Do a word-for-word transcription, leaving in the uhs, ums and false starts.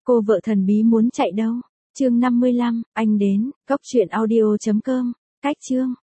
Cô vợ thần bí muốn chạy đâu? Chương năm mươi lăm, anh đến, cốc truyện audio chấm com, cách chương.